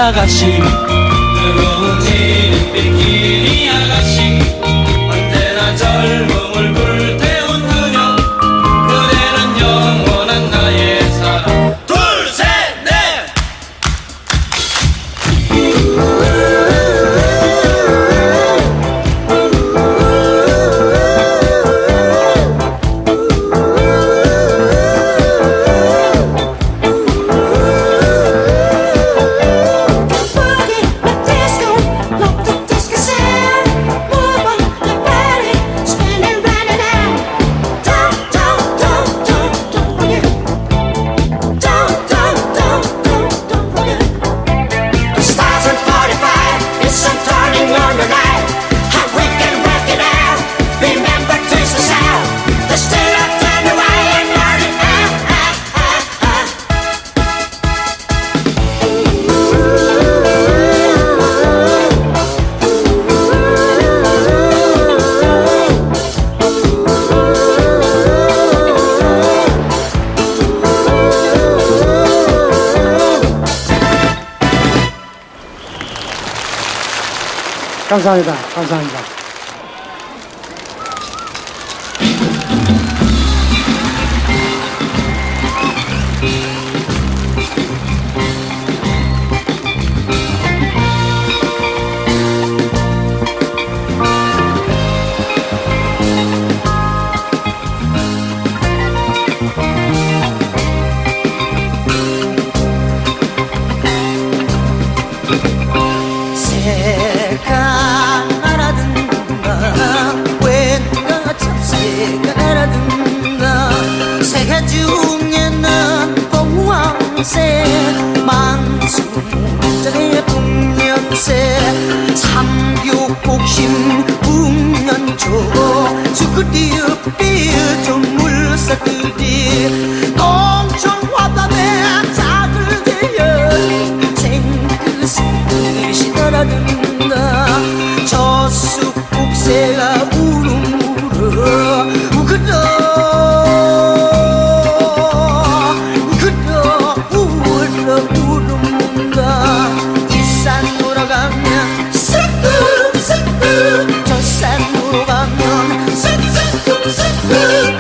아가씨 뜨거운 햇빛 아가씨 언제나 젊음을 불태운 그녀 그대는 영원한 나의 사랑 둘 셋 넷 감사합니다. 감사합니다. 새가 날아든다 왠가 참 새가 날아든다 새가 중에는 봉황새 만수문장의 풍년새 삼교복심 북년초 수그리어 삐져 물사들이 공천화단에 작을 대여 생글생글이 날아든다 저수국새가 우르르 우그러 우르르 우르문다 이산으로 가면 새끄 저 산으로 가면 새끄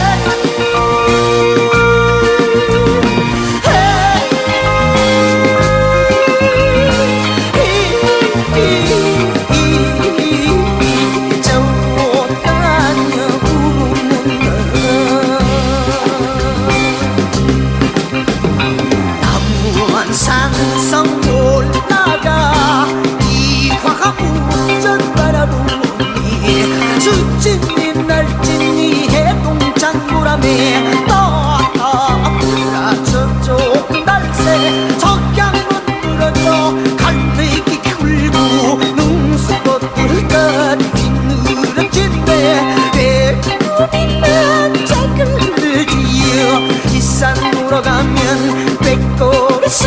산성 올라가 이화가 우전 바라보니 수진이 날진이 해동창구람에 떠떠 저쪽 날새 적양문 물어져 갈매기 굴고 능수꽃들까지 빗느러진대 배꼽이만 작은 들지요 이 산으로 가면 백골수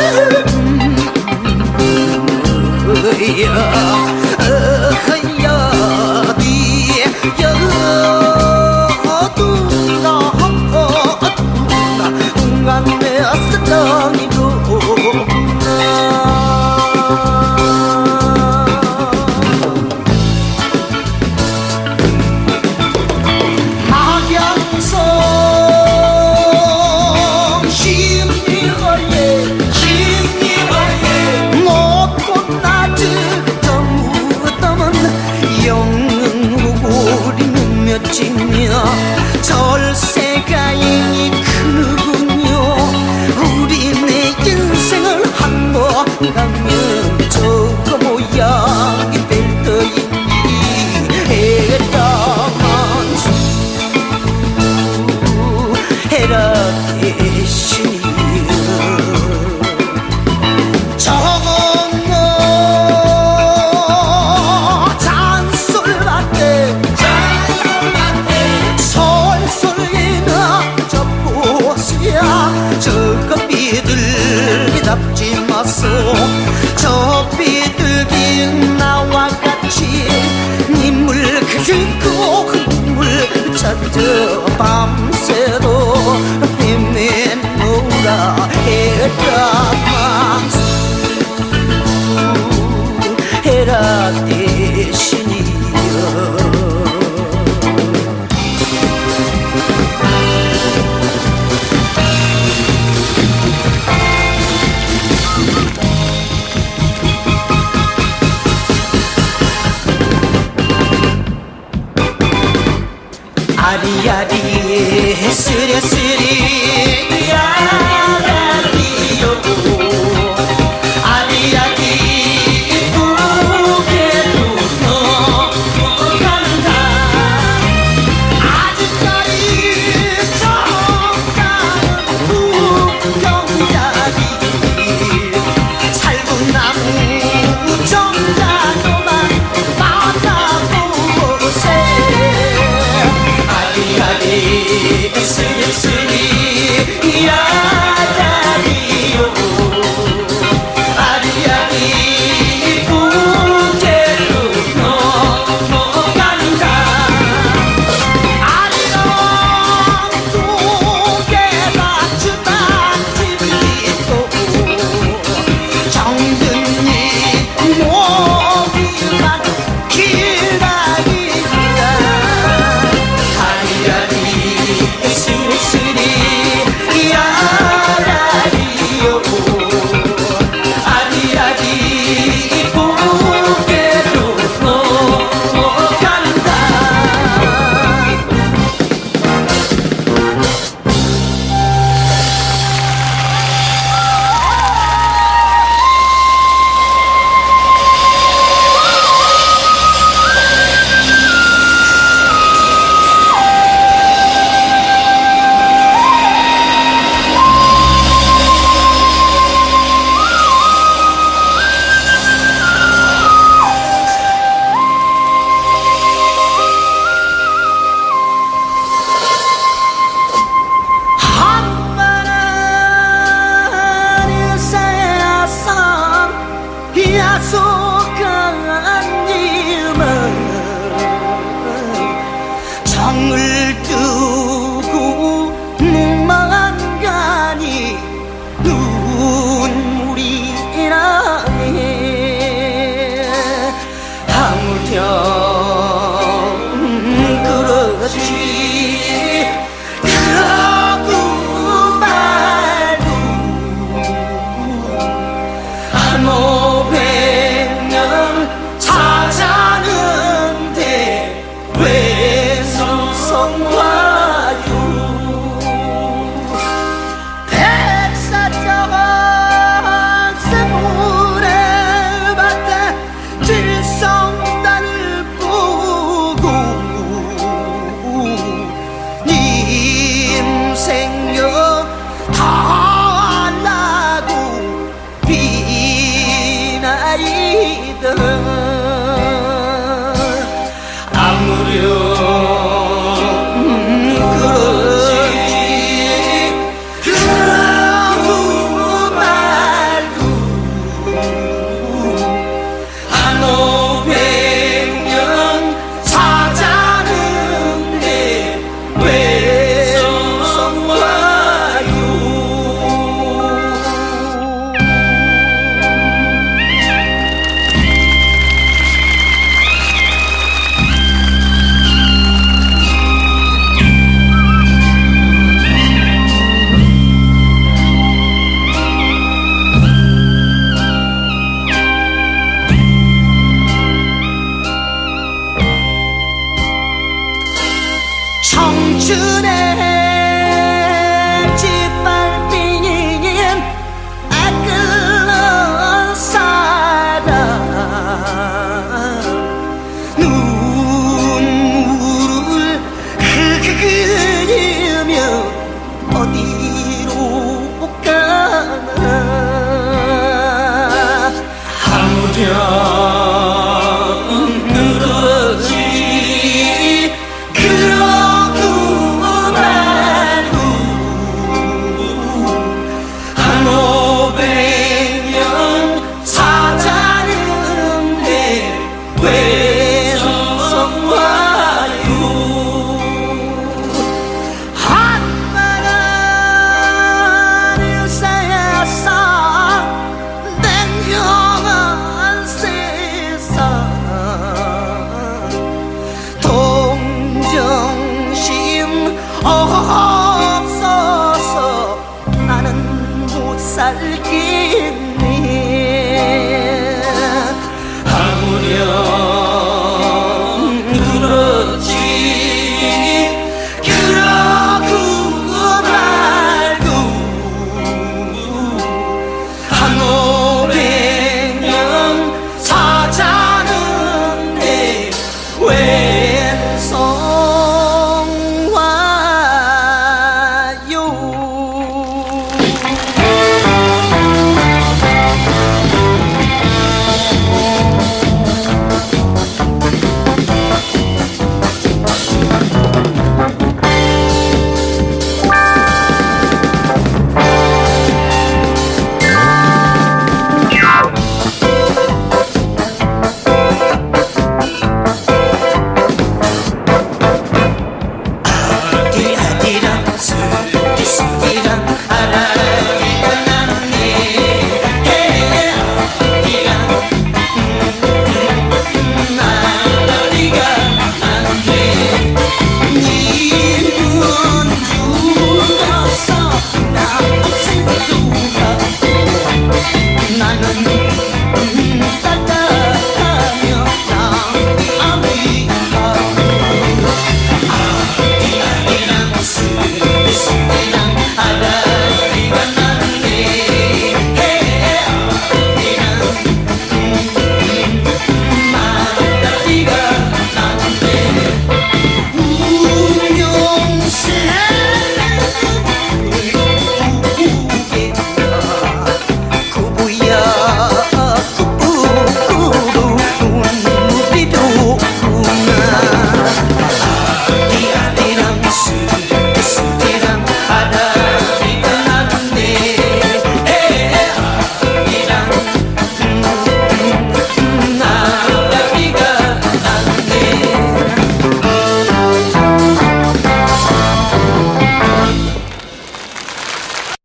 절세가 이미 크는군요 우리 내 인생을 한 번 가면 저거 모양이 될 터이니 해라 대신이여 저거 비둘기답지 마소 저 비둘기 나와 같이 님을 그리고 그물 찾아 밤새도 헤매노라 해라 아리아리 쓰리쓰리 야라리요 아리아리 이쁘게도 넘어간다 아직까지 정다운 풍경자리 살구나무 정자도만 받아보세 아리아리 쓰리쓰리 야다리요 아리아리 이쁘게도 넘어간다 아리랑 두개 맞추다 집이도 정든이 모기만 기다린다 아리아리 쓰리쓰리 야라리요 아리아리 이쁘게도 넘어간다 한바라는 세상 야속한 일만 정을 뜨고 눈만 가니 눈물이 나네 아무렴 그렇지 그러고 말고 한 500년 찾아는데 왜 성성와요 백사장 세물의 밭에 질성단을 보고 님생여 달라고 비나이다 아무렴 그렇지 그러고 말고 한 500년 찾아는데 왜 성와요 청춘의 짓밟히는 아끌런 사랑 눈물을 흘리며 어디로 가나 아무렴 그렇지 그러고 말고 한 500년 사자는데 왜 성성와요 한바라는 세상 냉정한 세상 동정심 없어서 나는 못 살겠네